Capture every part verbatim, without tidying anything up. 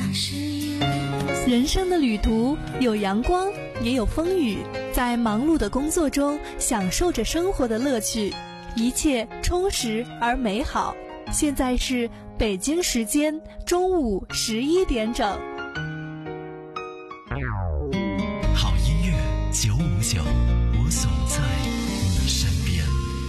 人生的旅途有阳光，也有风雨，在忙碌的工作中享受着生活的乐趣，一切充实而美好。现在是北京时间中午十一点整。 好音乐九五九，我总在你身边。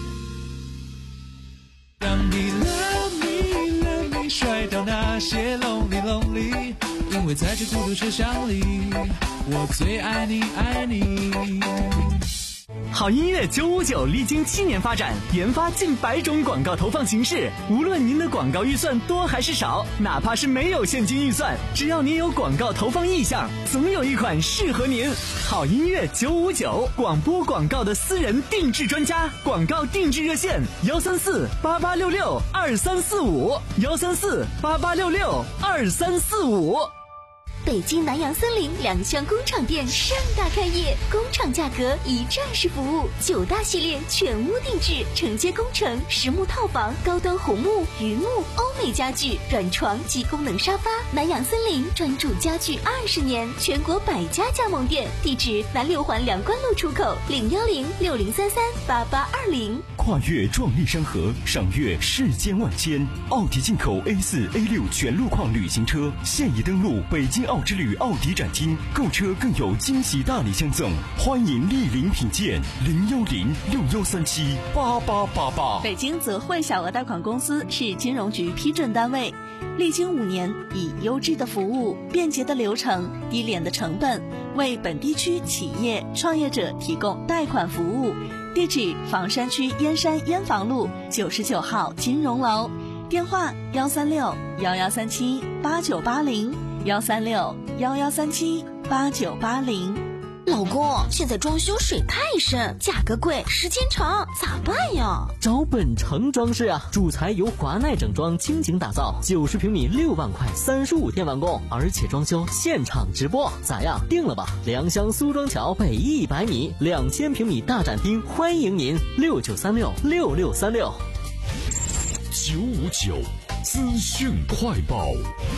当你 love me love me 甩掉那些 lonely lonely， 因为在这孤独车厢里，我最爱你爱你。 好音乐九五九历经七年发展，研发近百种广告投放形式。无论您的广告预算多还是少，哪怕是没有现金预算，只要您有广告投放意向，总有一款适合您。好音乐九五九，广播广告的私人定制专家，广告定制热线幺三四八八六六二三四五幺三四八八六六二三四五。 北京南洋森林两厢工厂店盛大开业，工厂价格一站式服务，九大系列全屋定制，承接工程、实木套房、高端红木、榆木、欧美家具、软床及功能沙发。南洋森林专注家具二十年，全国百家加盟店，地址南六环梁关路出口零幺零六零三三八八二零。 跨越壮丽山河，赏阅世间万千。奥迪进口 A 四 A 六 全路况旅行车现已登陆北京奥之旅奥迪展厅，购车更有惊喜大礼相赠，欢迎莅临品鉴。零幺零六幺三七八八八八。 北京泽汇小额贷款公司是金融局批准单位，历经五年，以优质的服务、便捷的流程、低廉的成本，为本地区企业创业者提供贷款服务。地址：房山区燕山燕房路九十九号金融楼，电话：幺三六幺幺三七八九八零幺三六幺幺三七八九八零。 老公，现在装修水太深，价格贵，时间长，咋办呀？ 找本城装饰啊，主材由华奈整装倾情打造，九十平米六万块，三十五天完工，而且装修现场直播，咋样？定了吧？良乡苏庄桥北一百米，两千平米大展厅，欢迎您，六九三六六六三六。 九五九资讯快报。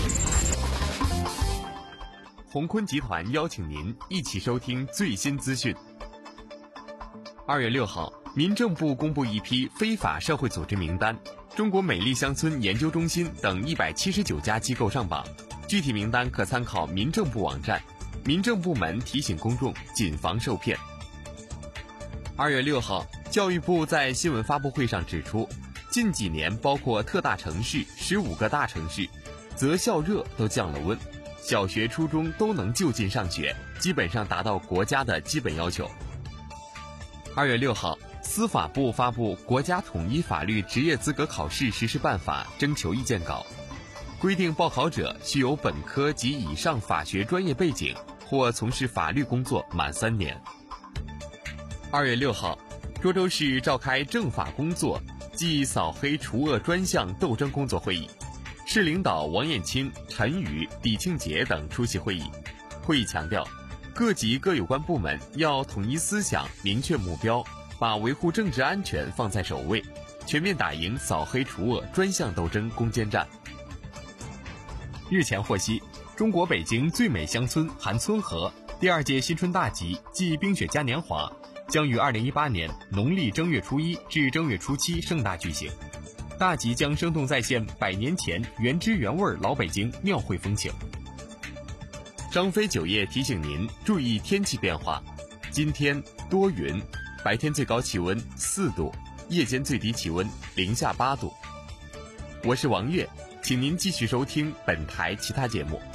鸿坤集团邀请您一起收听最新资讯。二月六号，民政部公布一批非法社会组织名单，中国美丽乡村研究中心等一百七十九家机构上榜，具体名单可参考民政部网站。民政部门提醒公众谨防受骗。二月六号，教育部在新闻发布会上指出，近几年包括特大城市十五个大城市，择校热都降了温。小学、初中都能就近上学，基本上达到国家的基本要求。二月六号，司法部发布《国家统一法律职业资格考试实施办法》征求意见稿，规定报考者需有本科及以上法学专业背景，或从事法律工作满三年。二月六号，涿州市召开政法工作暨扫黑除恶专项斗争工作会议。市领导王艳清、陈宇、李庆杰等出席会议。会议强调，各级各有关部门要统一思想，明确目标，把维护政治安全放在首位，全面打赢扫黑除恶专项斗争攻坚战。日前获悉，中国北京最美乡村韩村河第二届新春大集暨冰雪嘉年华将于二零一八年农历正月初一至正月初七盛大举行。大集将生动再现百年前原汁原味老北京庙会风情。张飞酒业提醒您注意天气变化，今天多云，白天最高气温四度，夜间最低气温零下八度。我是王悦，请您继续收听本台其他节目。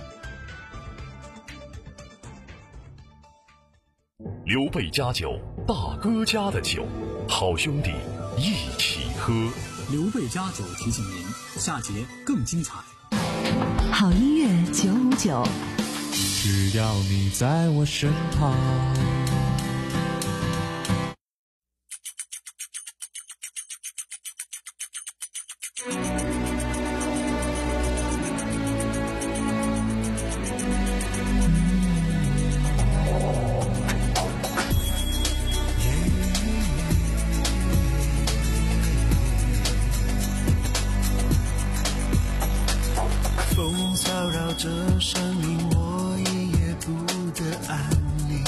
刘备家酒，大哥家的酒，好兄弟一起喝。 刘备家酒提醒您，下节更精彩。 好音乐九五九， 只要你在我身旁。 扰扰着生命，我一夜不得安宁。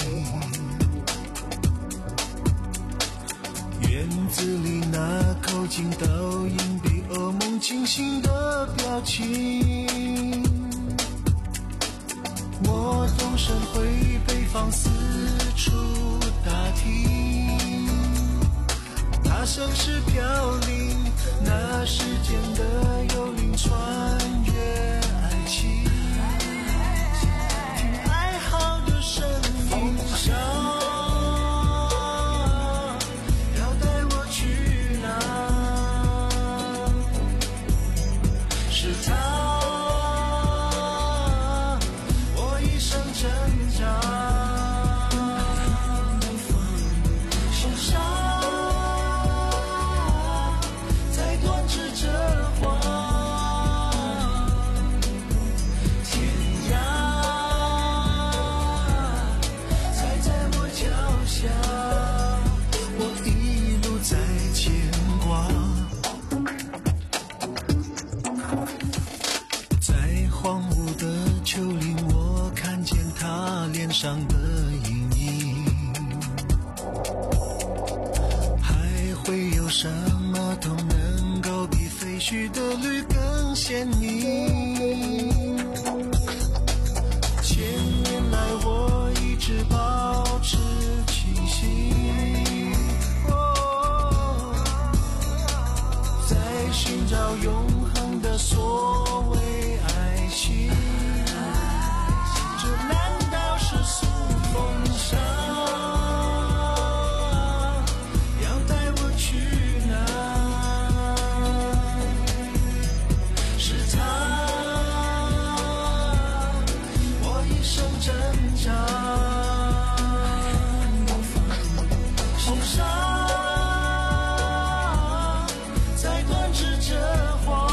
院子里那口径倒影比噩梦惊醒的表情。我动身回北方，四处打听，他生是飘零，那时间的幽灵穿越爱情，听哀嚎的声音笑，要带我去哪？是他上的阴影，还会有什么都能够比废墟的绿更鲜明。千年来我一直保持清醒，哦，在寻找永恒的所谓爱情。这难道是俗风沙，要带我去哪？是他，我一生挣扎，风沙在断指着花。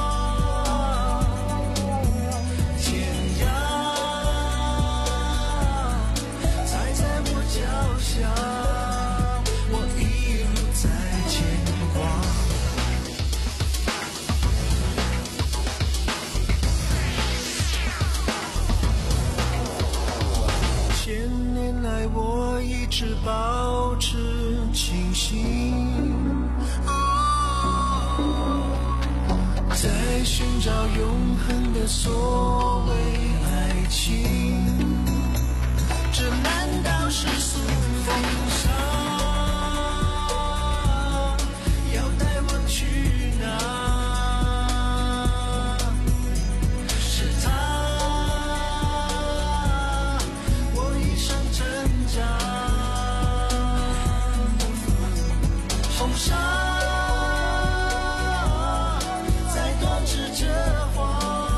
是保持清醒，在寻找永恒的所谓爱情。这难道是俗风沙，要带我去哪？是他，我一生挣扎。风沙在断指着花，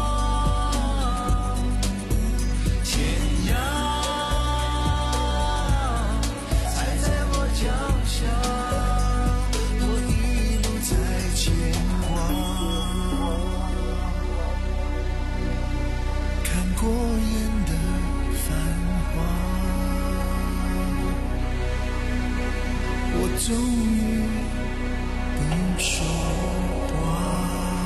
天涯踩在我脚下，我一路在牵挂，看过眼的繁华，我终于不说话。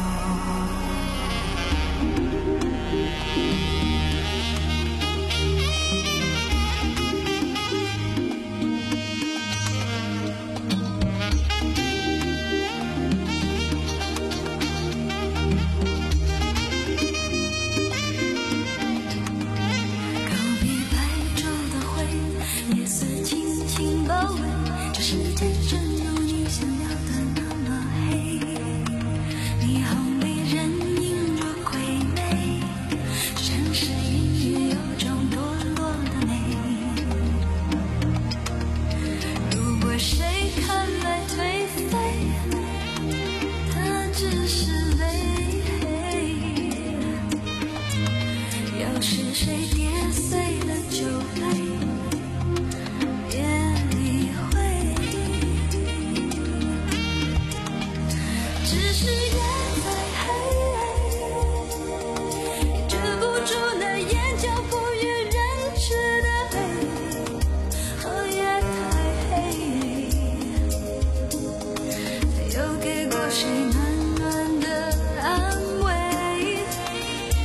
隔壁白昼的灰，夜色轻轻包围，这世界真如你想要的那么黑，霓虹里人影若傀儡，城市隐约有种堕落的美。如果谁看来颓废，它只是泪，要是谁跌碎了酒杯，别理会，只是夜再黑，也遮不住那眼角不与人知的黑，哦，夜太黑，他又给过谁暖暖的安慰，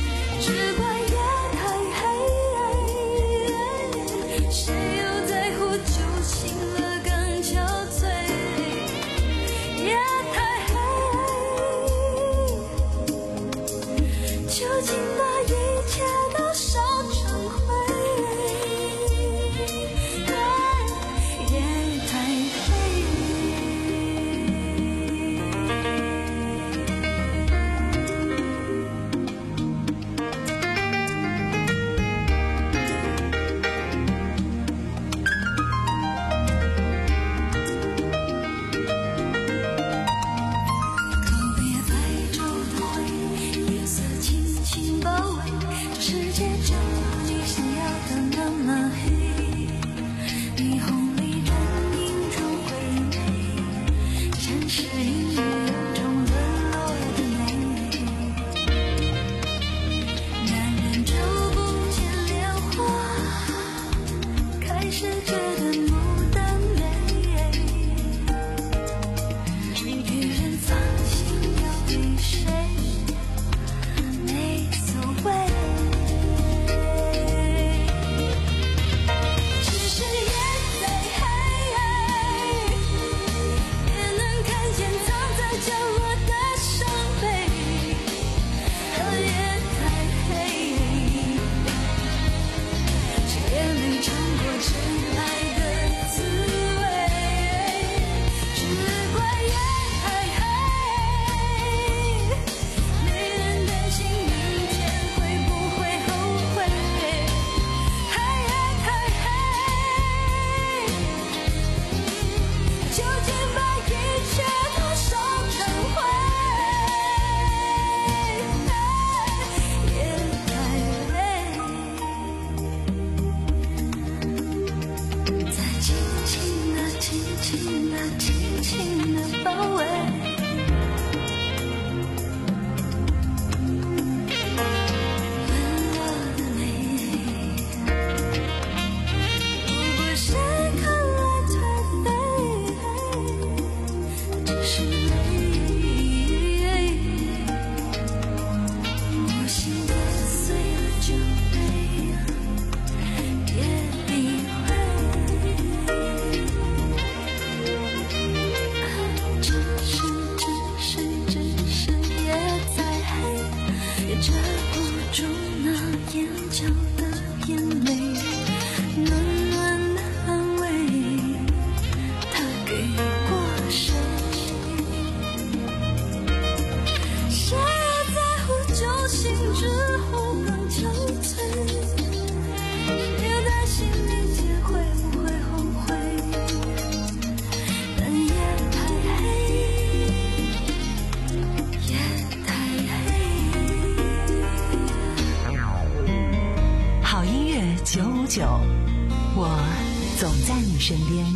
九，我总在你身边。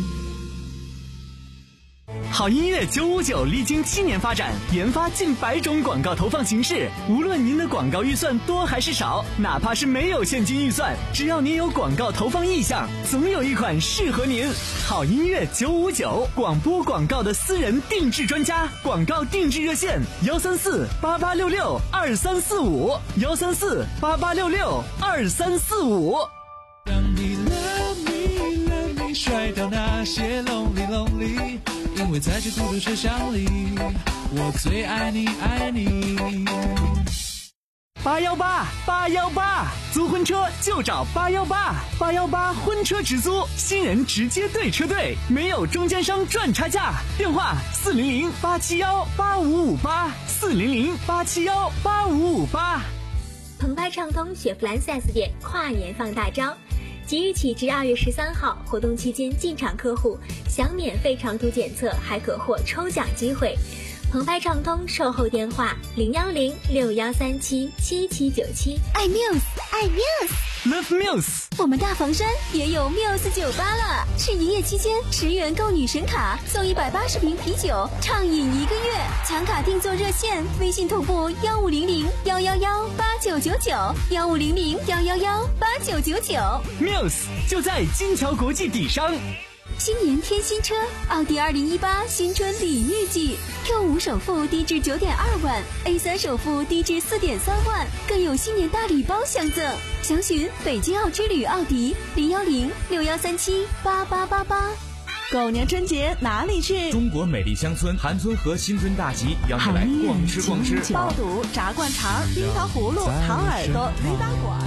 好音乐九五九历经七年发展，研发近百种广告投放形式。无论您的广告预算多还是少，哪怕是没有现金预算，只要您有广告投放意向，总有一款适合您。好音乐九五九，广播广告的私人定制专家，广告定制热线：幺三四八八六六二三四五，幺三四八八六六二三四五。 让你 love me love me 甩掉那些 lonely lonely， 因为在这孤独车厢里，我最爱你爱你。 八幺八八幺八，租婚车就找八幺八，八幺八婚车直租，新人直接对车队，没有中间商赚差价。电话四零零八七幺八五五八，四零零八七幺八五五八。 澎湃畅通雪佛兰 四 S 店跨年放大招，即日起至二月十三号，活动期间进场客户享免费长途检测，还可获抽奖机会。澎湃畅通售后电话零幺零六幺三七七七九七。 爱 Muse， 爱 Muse，Love Muse。 我们大房山也有 Muse 酒吧了，是营业期间十元购女神卡送一百八十瓶啤酒，畅饮一个月。抢卡订座热线：微信同步幺五零零幺幺幺八九九九，幺五零零幺幺幺八九九九。 Muse 就在金桥国际底商。 新年添新车，奥迪二零一八新春礼遇季 ，Q 五首付低至九点二万 ，A 三首付低至四点三万，更有新年大礼包相赠。详询北京奥之旅奥迪零幺零六幺三七八八八八。 狗年春节哪里去？ 中国美丽乡村韩村和新春大集邀你来逛吃逛吃， 爆肚、炸灌肠、冰糖葫芦、糖耳朵、驴打滚。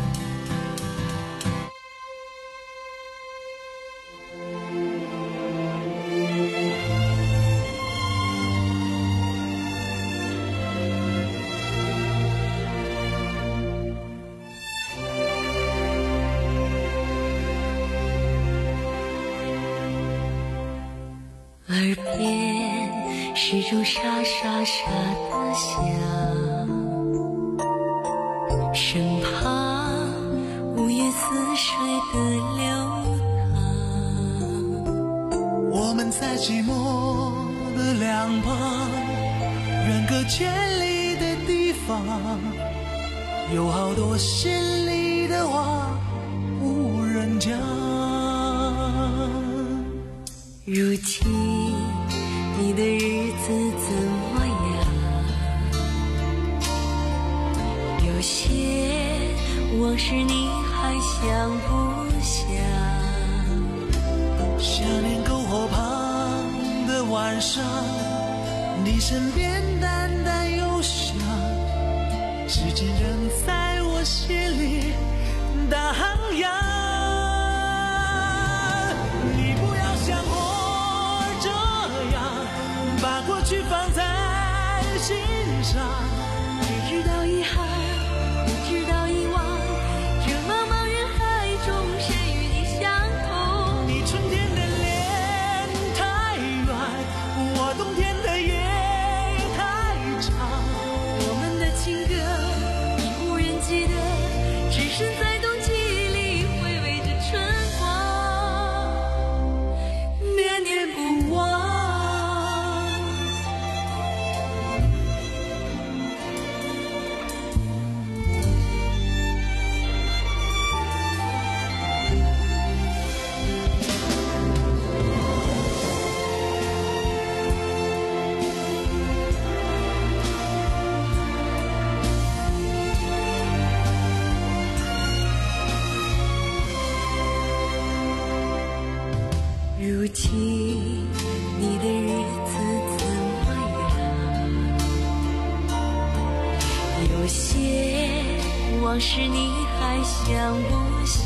耳边是种沙沙沙的响，身旁五月似水的流淌。 我们在寂寞的两旁，远隔千里的地方，有好多心里的话无人讲。 如今你的日子怎么样？有些往事你还想不想？ 想念篝火旁的晚上，你身边淡淡忧伤，时间仍在我心里荡漾。你不要像我这样把过去放在心上， 只知道遗憾，不知道遗忘，这茫茫人海中谁与你相同？ 你春天的脸太远，我冬天的夜太长， 我们的情歌已无人记得，只身在冬季里回味着春光，念念不忘。如今你的日子怎么样？有些往事你还想不想？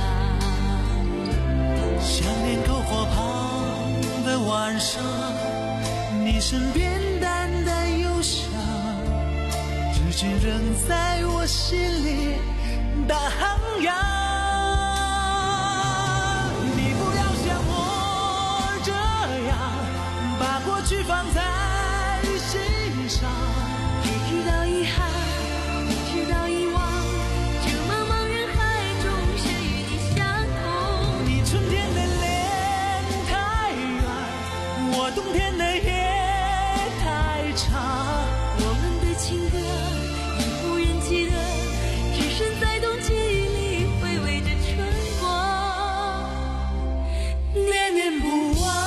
想念篝火旁的晚上，你身边淡淡忧伤，至今仍在我心里荡漾。过去放在心上， 只知道遗憾，不知道遗忘，这茫茫人海中谁与你相同？ 你春天的脸太远，我冬天的夜太长， 我们的情歌已无人记得，只身在冬季里回味着春光，念念不忘。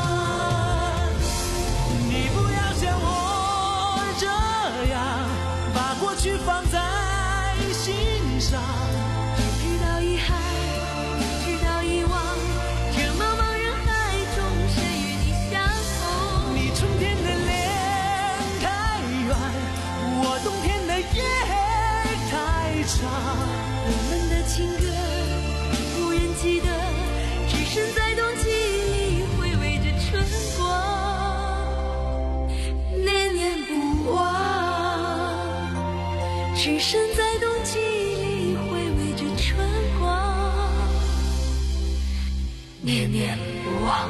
放在心上， 只知道遗憾，不知道遗忘，这茫茫人海中谁与你相同？ 你春天的脸太远，我冬天的夜太长， 我们的情歌已无人记得，只身在冬季里回味着春光，念念不忘。只身在冬季里回味着春光，念念不忘。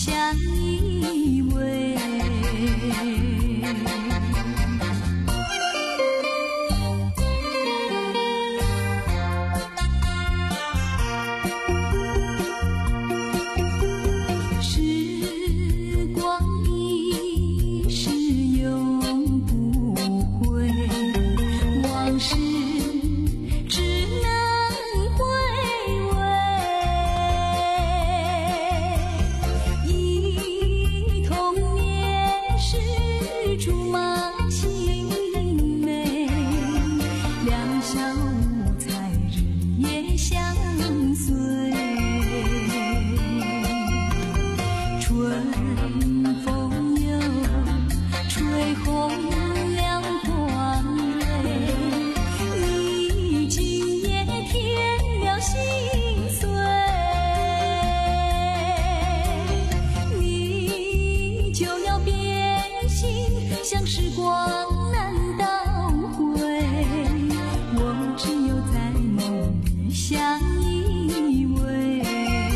相依偎。时光一逝永不回，往事只能回味。忆童年时竹马青梅，两小无猜日夜相随。春风又吹红了黄蕊，你今夜添了心碎，你就要变心，像时光难倒回，我只有在梦里相依偎。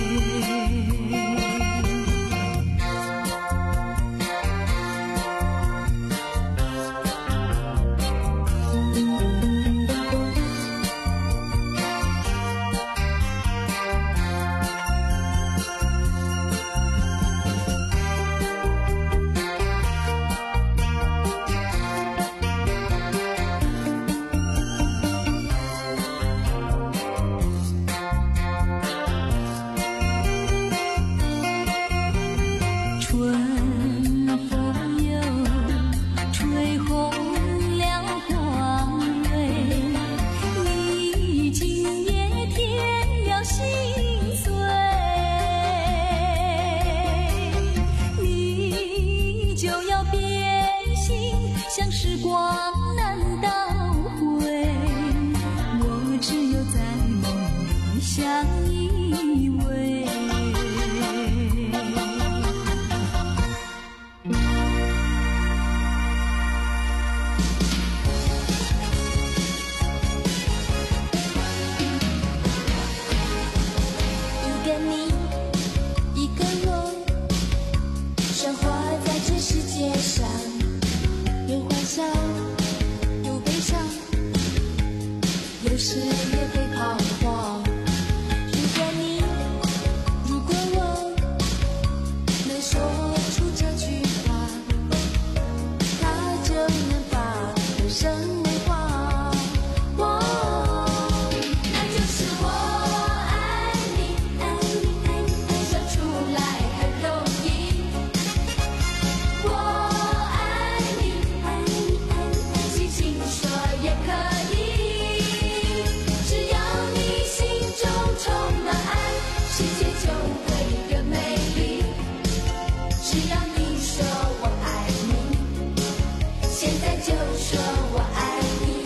像时光难倒回，我只有在梦里相依偎。 一个你，一个我，生活在这世界上。有欢笑，有悲伤，有时也会彷徨。如果你，如果我，能说出这句话，它就能把人生美化。哇，那就是我爱你，爱你，爱你，说出来很容易。我。也可以，只要你心中充满爱，世界就会更美丽。只要你说我爱你，现在就说我爱你。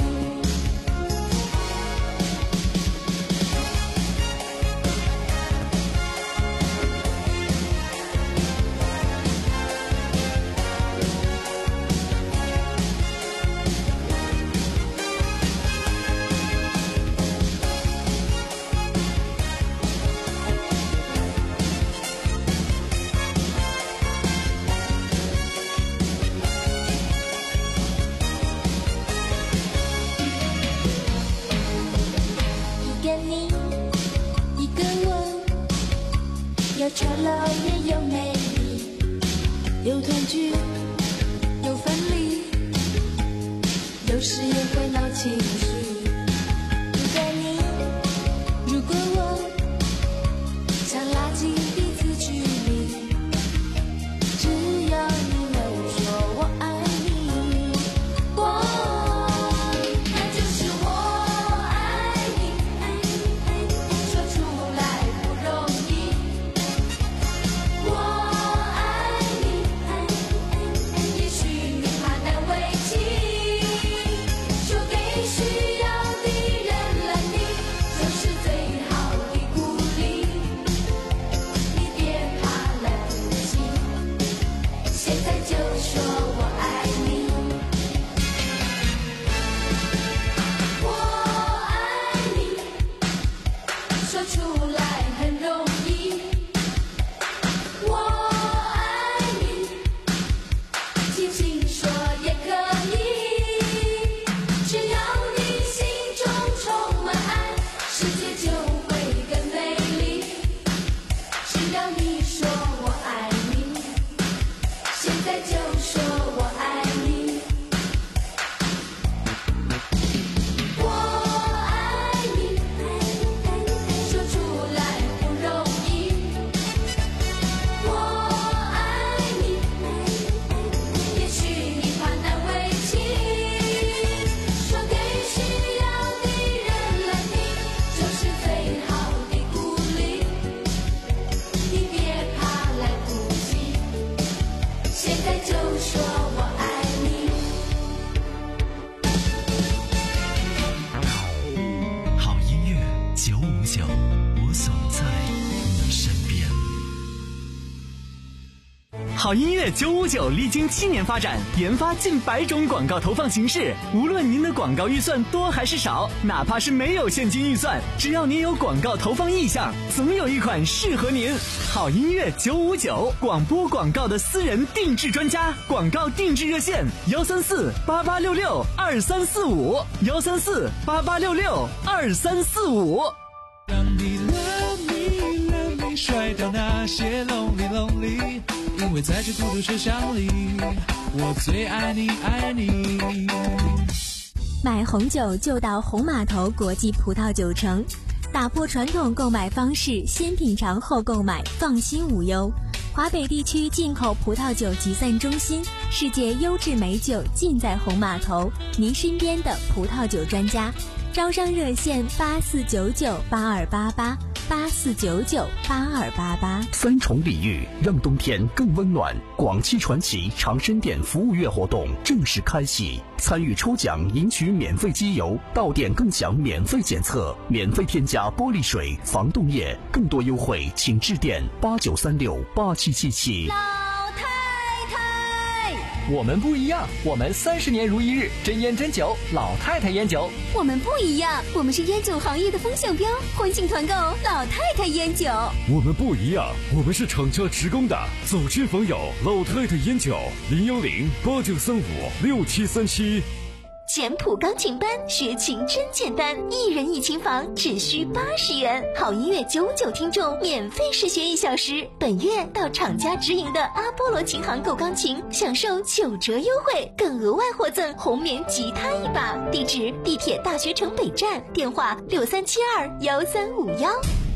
一个你，一个我，有丑陋也有美丽，有团聚，有分离，有时也会闹情绪。如果你，如果我，想拉近彼此距离，只要你能说我爱你，我。 好音乐九五九历经七年发展，研发近百种广告投放形式。无论您的广告预算多还是少，哪怕是没有现金预算，只要您有广告投放意向，总有一款适合您。好音乐九五九，广播广告的私人定制专家，广告定制热线：幺三四八八六六二三四五，幺三四八八六六二三四五。 让你 love me love me 甩掉那些 lonely lonely， 因为在这孤独车厢里，我最爱你爱你。 买红酒就到红码头国际葡萄酒城，打破传统购买方式，先品尝后购买，放心无忧。华北地区进口葡萄酒集散中心，世界优质美酒尽在红码头，您身边的葡萄酒专家。招商热线八四九九八二八八八四九九八二八八。 三重礼遇，让冬天更温暖。广汽传祺长生店服务月活动正式开启，参与抽奖赢取免费机油，到店更享免费检测，免费添加玻璃水、防冻液。更多优惠请致电八九三六八七七七。 我们不一样，我们三十年如一日，真烟真酒，老太太烟酒。 我们不一样，我们是烟酒行业的风向标，欢庆团购老太太烟酒。 我们不一样，我们是厂家职工的，走亲访友，老太太烟酒，零幺零八九三五六七三七。 简谱钢琴班学琴真简单，一人一琴房只需八十元，好音乐九五九听众免费试学一小时。本月到厂家直营的阿波罗琴行购钢琴，享受九折优惠，更额外获赠红棉吉他一把。地址：地铁大学城北站，电话六三七二幺三五幺。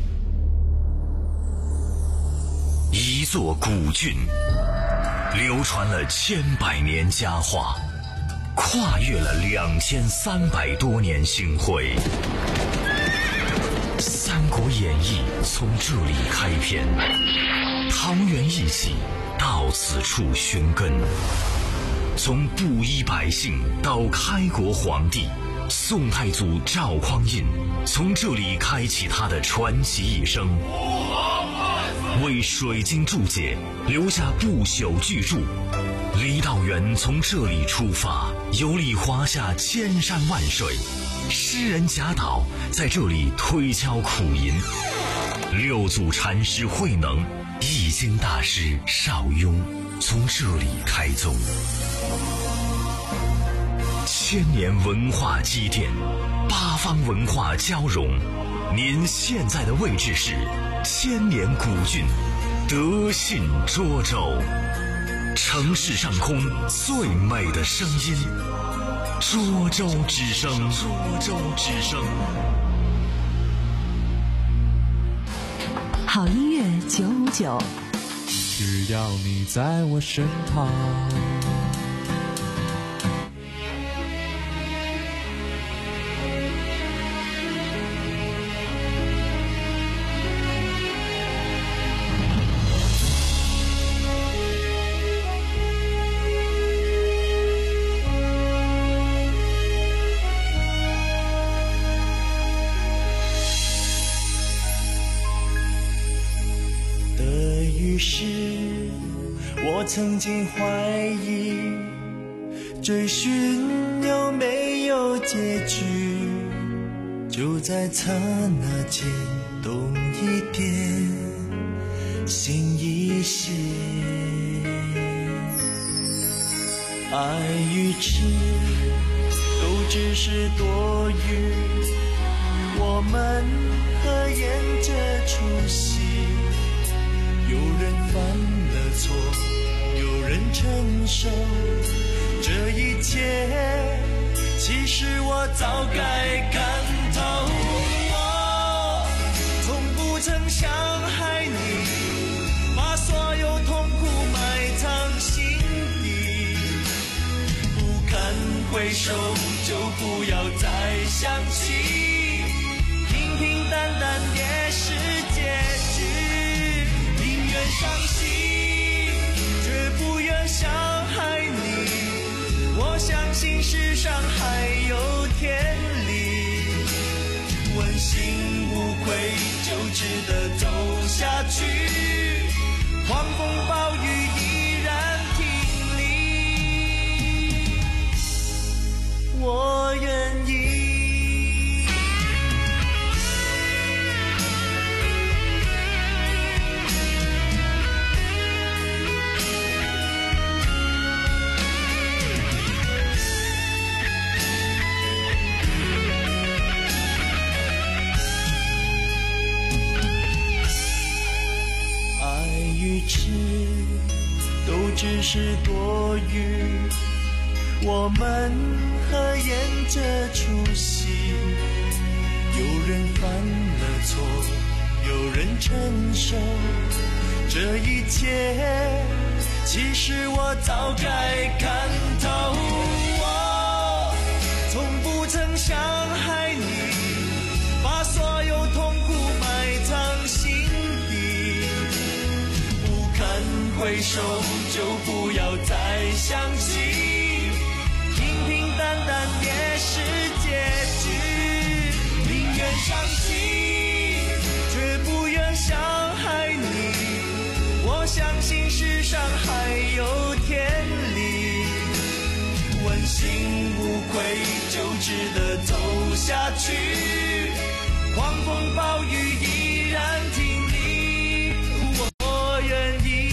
一座古郡，流传了千百年佳话，跨越了两千三百多年星辉。《三国演义》从这里开篇，桃园义气到此处寻根。从布衣百姓到开国皇帝，宋太祖赵匡胤从这里开启他的传奇一生，为水晶注解留下不朽巨著。李道元从这里出发，游历华夏千山万水，诗人贾岛在这里推敲苦吟，六祖禅师慧能、易经大师邵雍从这里开宗。千年文化积淀，八方文化交融，您现在的位置是千年古郡德信涿州。城市上空最美的声音，涿州之声。涿州之声。 好音乐九五九， 只要你在我身旁。 曾经怀疑追寻有没有结局，就在刹那间动一点，心一歇。爱与痴都只是多余，我们合演这出戏，有人犯了错，有人承受这一切，其实我早该看透。我从不曾伤害你，把所有痛苦埋藏心底，不堪回首就不要再想起，平平淡淡也是结局，宁愿伤心绝不愿伤害你，我相信世上还有天理，问心无愧就值得走下去，狂风暴雨依然只是多余。我们合演这出戏，有人犯了错，有人承受这一切，其实我早该看透。我从不曾伤害你，把所有痛苦埋藏心底，不堪回首就不要再想起，平平淡淡也是结局。宁愿伤心，绝不愿伤害你，我相信世上还有天理，问心无愧就值得走下去，狂风暴雨依然挺立，我愿意。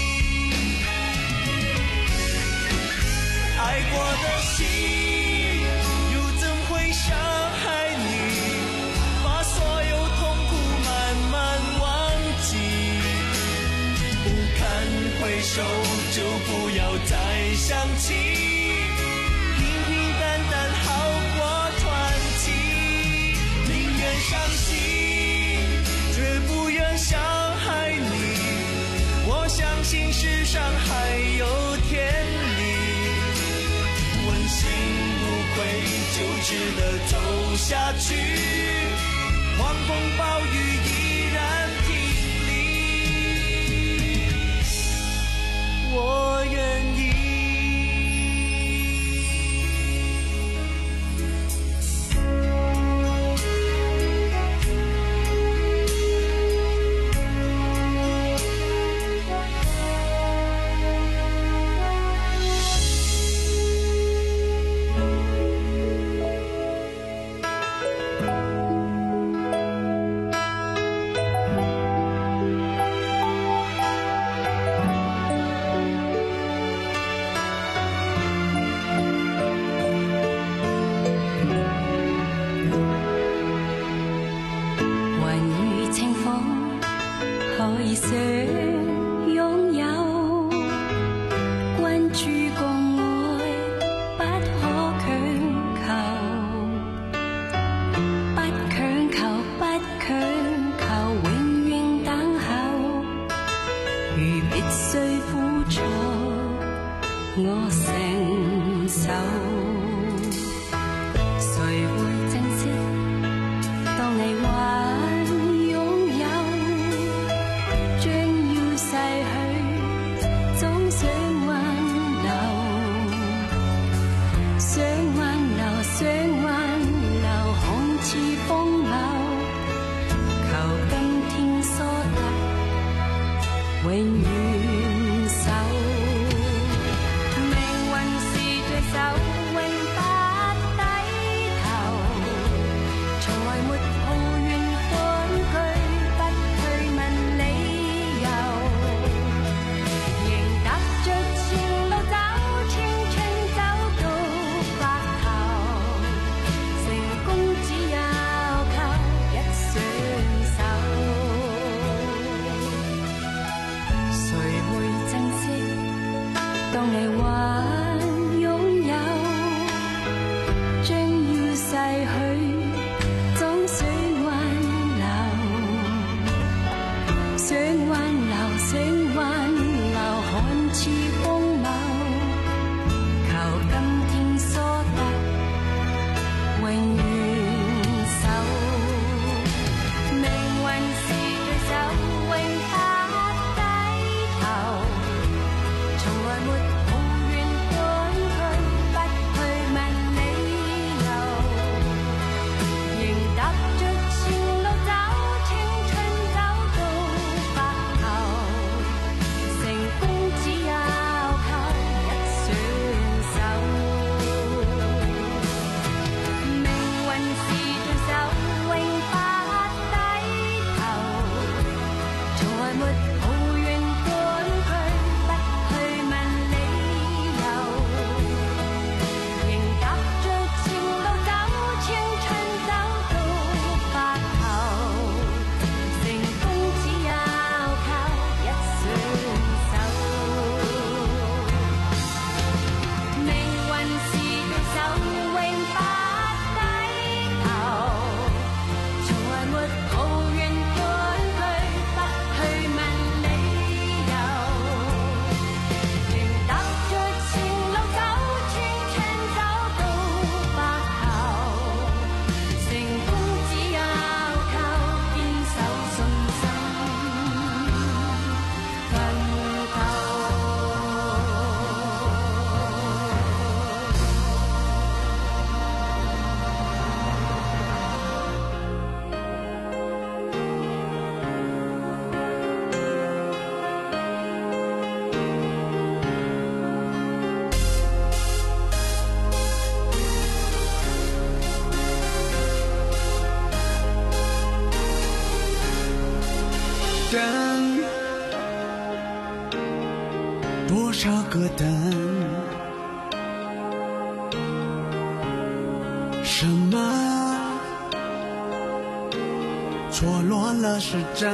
爱过的心又怎会伤害你，把所有痛苦慢慢忘记，不堪回首就不要再想起，平平淡淡好过传奇。宁愿伤心，绝不愿伤害你，我相信世上还有天理，问心无愧就值得走下去，狂风暴雨依然挺立，我愿意。 從來沒抱怨過。 多少个等？什么错落了时针？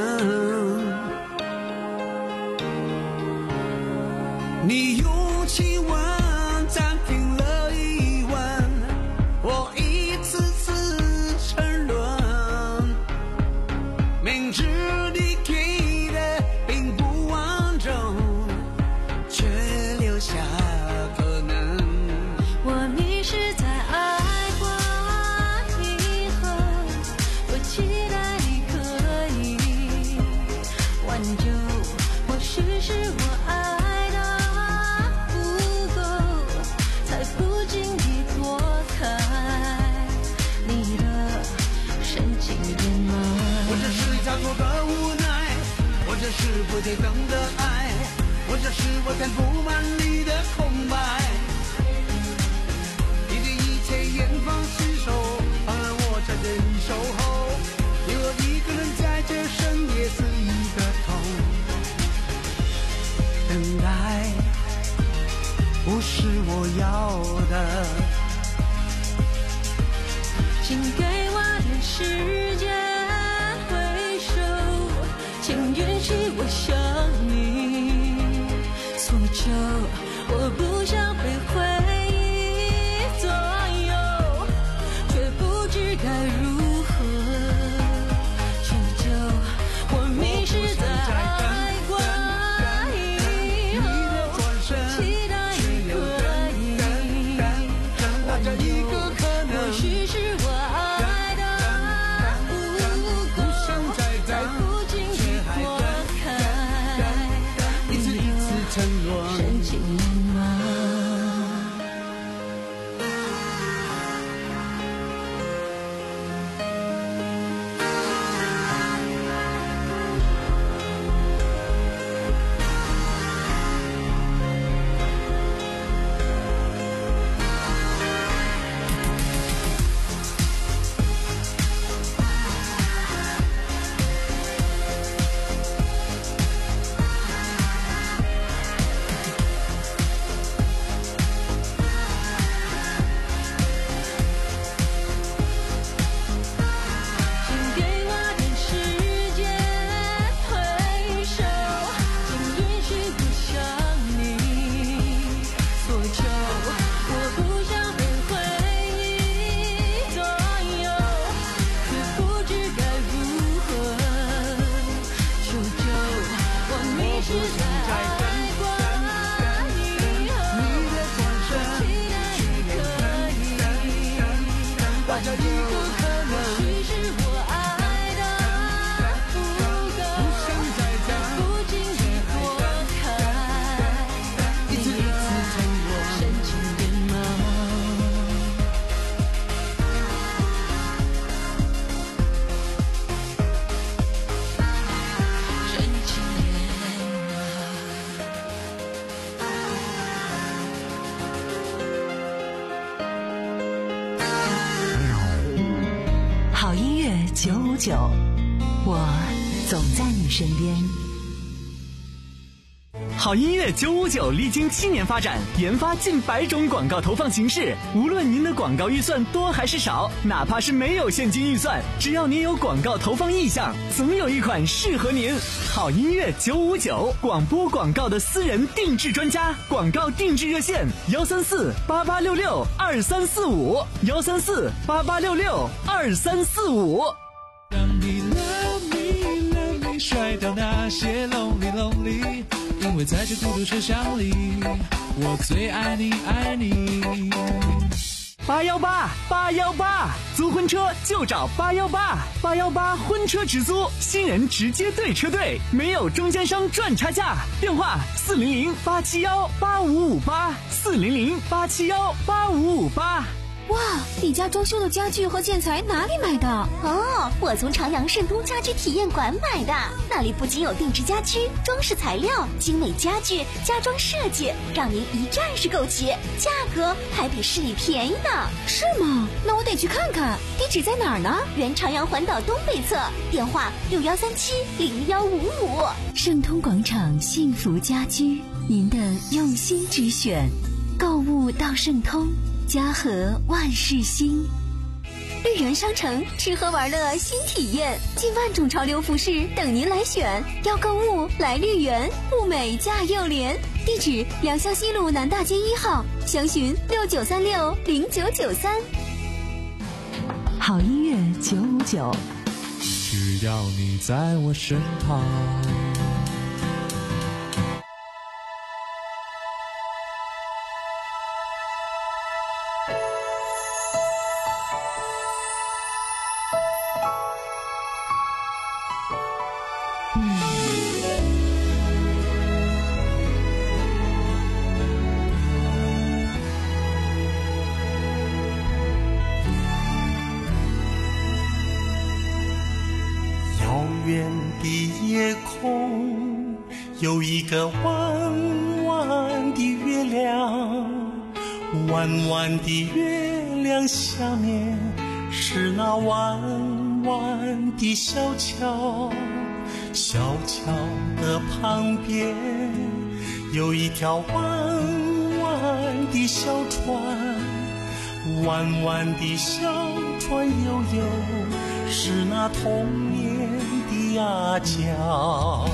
你用亲吻暂停了疑问，我一次次沉沦，明知你给的并不完整，却留下可能。 我迷失在爱过以后，我期待你可以挽救，或许是我爱的不够，才不经意躲开你的深情眼眸。 我这是假作的无奈，我这是不对等的爱，我这是我填不满你的空白。你的一切严防死守，当然我在这里守候，你我一个人在这深夜肆意的痛。等待不是我要的， 请给我点时间回首，请允许我向你诉求，我不想被回忆左右，却不知该如何求救。我迷失在爱过以后，期待你可以挽救，或许是我爱的不够，才不经意躲开一次一次沉沦。 深情眼眸。 好音乐九五九，我总在你身边。 好音乐九五九历经七年发展，研发近百种广告投放形式。无论您的广告预算多还是少，哪怕是没有现金预算，只要您有广告投放意向，总有一款适合您。好音乐九五九，广播广告的私人定制专家，广告定制热线：幺三四八八六六二三四五，幺三四八八六六二三四五。 让你 love me love me 甩掉那些 lonely lonely， 因为在这孤独车厢里，我最爱你爱你。 八幺八八幺八，租婚车就找八幺八，八幺八婚车直租，新人直接对车队，没有中间商赚差价。电话四零零八七幺八五五八，四零零八七幺八五五八。 哇，你家装修的家具和建材哪里买的？ 哦，我从长阳盛通家居体验馆买的，那里不仅有定制家居、装饰材料、精美家具、家装设计，让您一站式购齐，价格还比市里便宜呢。 是吗？那我得去看看。地址在哪儿呢？ 原长阳环岛东北侧，电话六幺三七零幺五五。 盛通广场幸福家居， 您的用心之选，购物到盛通，家和万事兴。绿园商城吃喝玩乐新体验，近万种潮流服饰等您来选。要购物来绿园，物美价又廉。地址：良乡西路南大街一号，详询六九三六零九九三。好音乐九五九， 只要你在我身旁。 有一个弯弯的月亮，弯弯的月亮下面是那弯弯的小桥，小桥的旁边有一条弯弯的小船，弯弯的小船悠悠是那童年的呀家。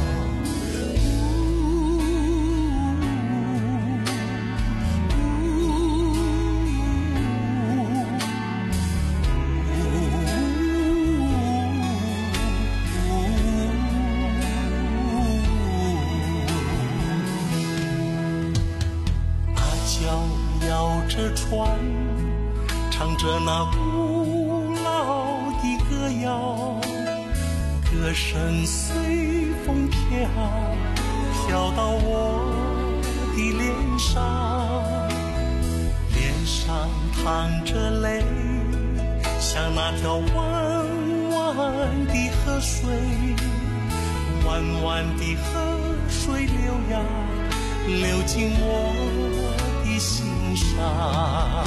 船唱着那古老的歌谣，歌声随风飘，飘到我的脸上，脸上淌着泪，像那条弯弯的河水，弯弯的河水流呀流进我的心上。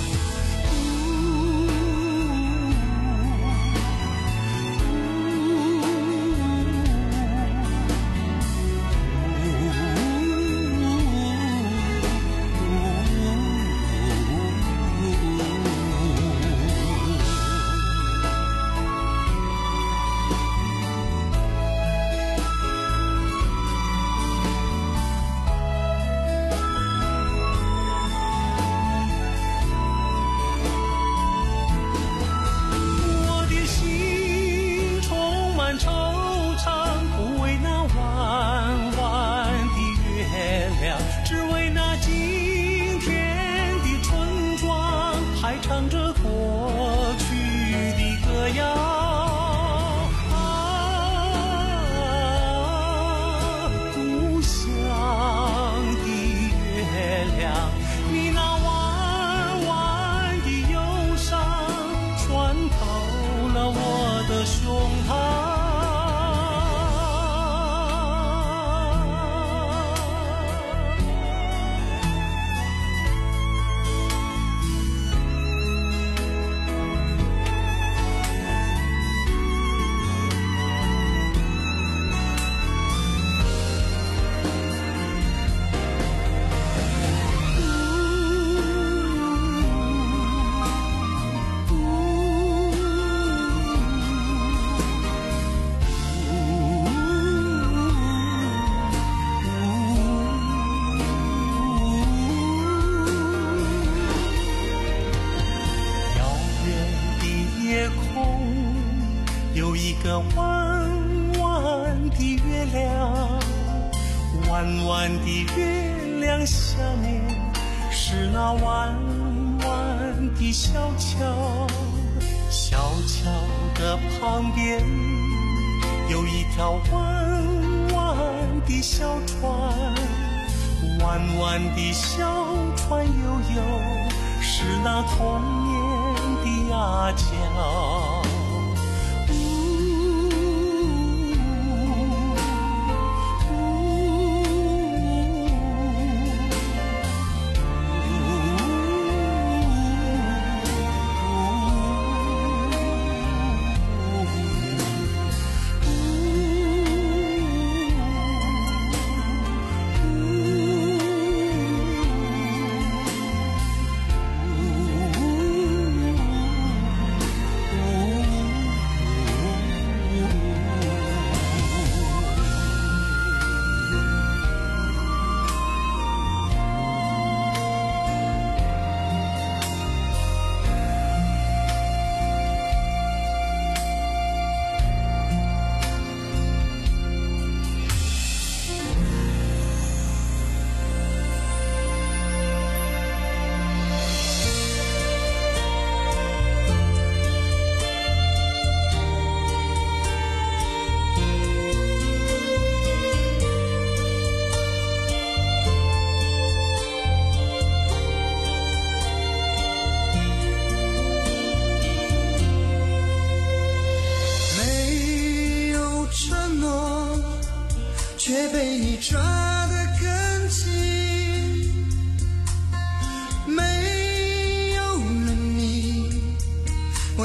弯弯的月亮下面是那弯弯的小桥，小桥的旁边有一条弯弯的小船，弯弯的小船悠悠是那童年的呀家。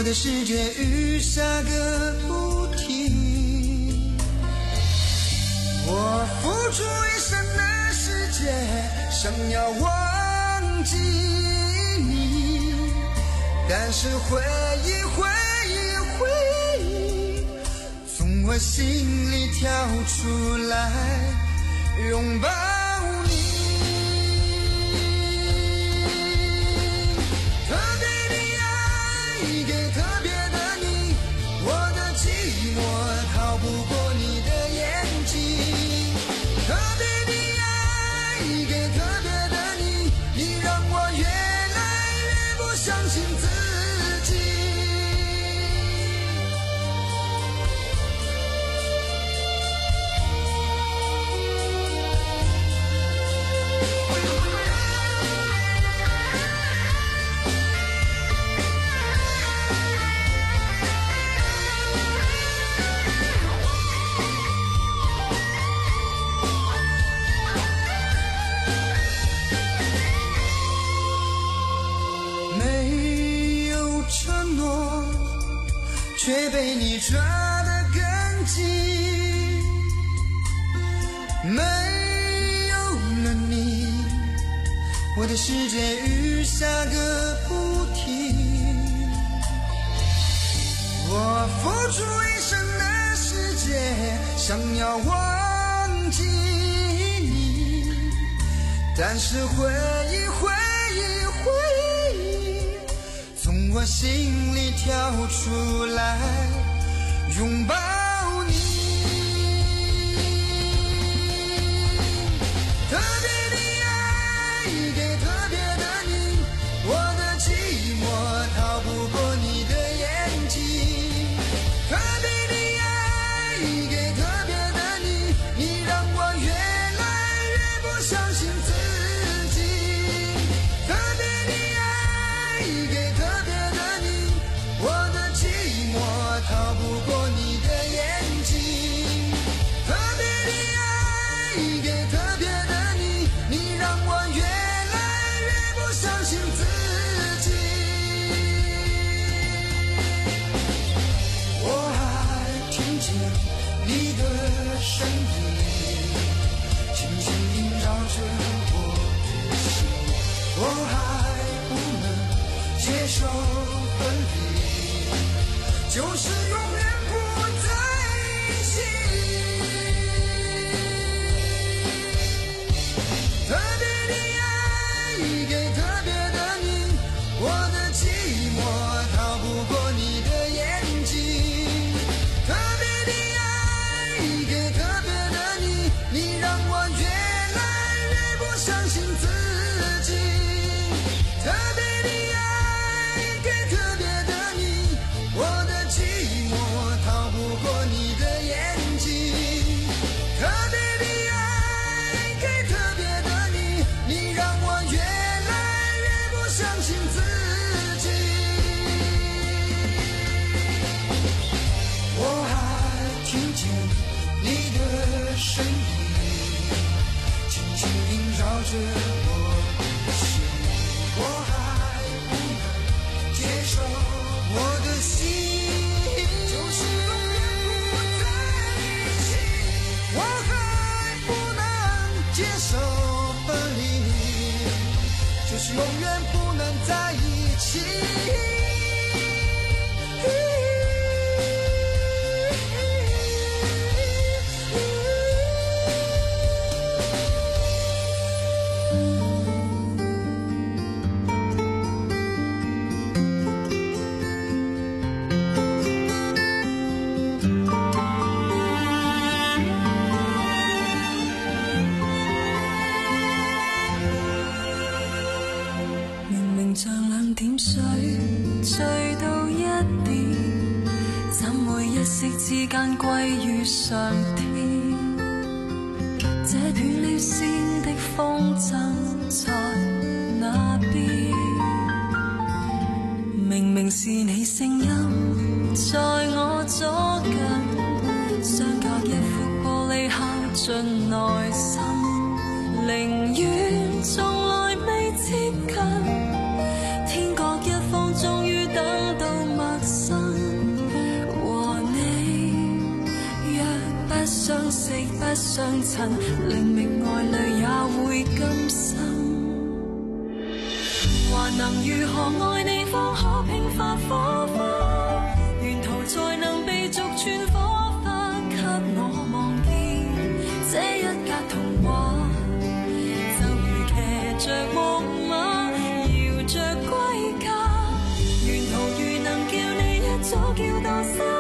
的世界雨下个不停，我付出一生的时间想要忘记你，但是回忆回忆回忆从我心里跳出来拥抱你。特别的爱给特别的你，我的寂寞逃不过你的眼睛。特别的爱给特别的你，你让我越来越不相信自己。却被你抓得更紧，没有了你，我的世界雨下个不停。我付出一生的时间想要忘记你，但是回忆回忆回忆从我心里跳出来拥抱你。特别的爱给特别的你，我的寂寞逃不过你的眼睛。特别的爱给特别的你，你让我越来越不相信自己。特别的爱给特别的你，我的寂寞逃不过你的眼睛。特别的爱给特别的你，你让我越来越不相信自己。我还听见你的声音，轻轻萦绕着我的心，我还不能接受分离，就是永远不在一起。特别的爱给特别的你，我的寂寞逃不过你的眼睛。特别的爱给特别的你，你让我越来越不相信自己。特别的爱给特别的你，我的寂寞逃不过你的眼睛。特别的爱给特别的你，你让我越来越不相信自己。我还听见你的声音，轻轻萦绕着我的心，我还不能接受我的心就是永远不在一起。我还不能接受分离，就是永远不能在一起。 明明像兩點水醉到一點，怎會一息之間歸於上天？這斷了線的風箏在那邊，明明是你聲音在我左近，相隔一副玻璃敲進內心，寧願從來未接近，天各一方終於等到陌生。 塵，令明愛侶也會甘心。還能如何愛你方可迸發火花？沿途再能被逐串火花，給我望見這一格童話，就如騎着木馬，搖着歸家。沿途如能叫你一早叫到聲。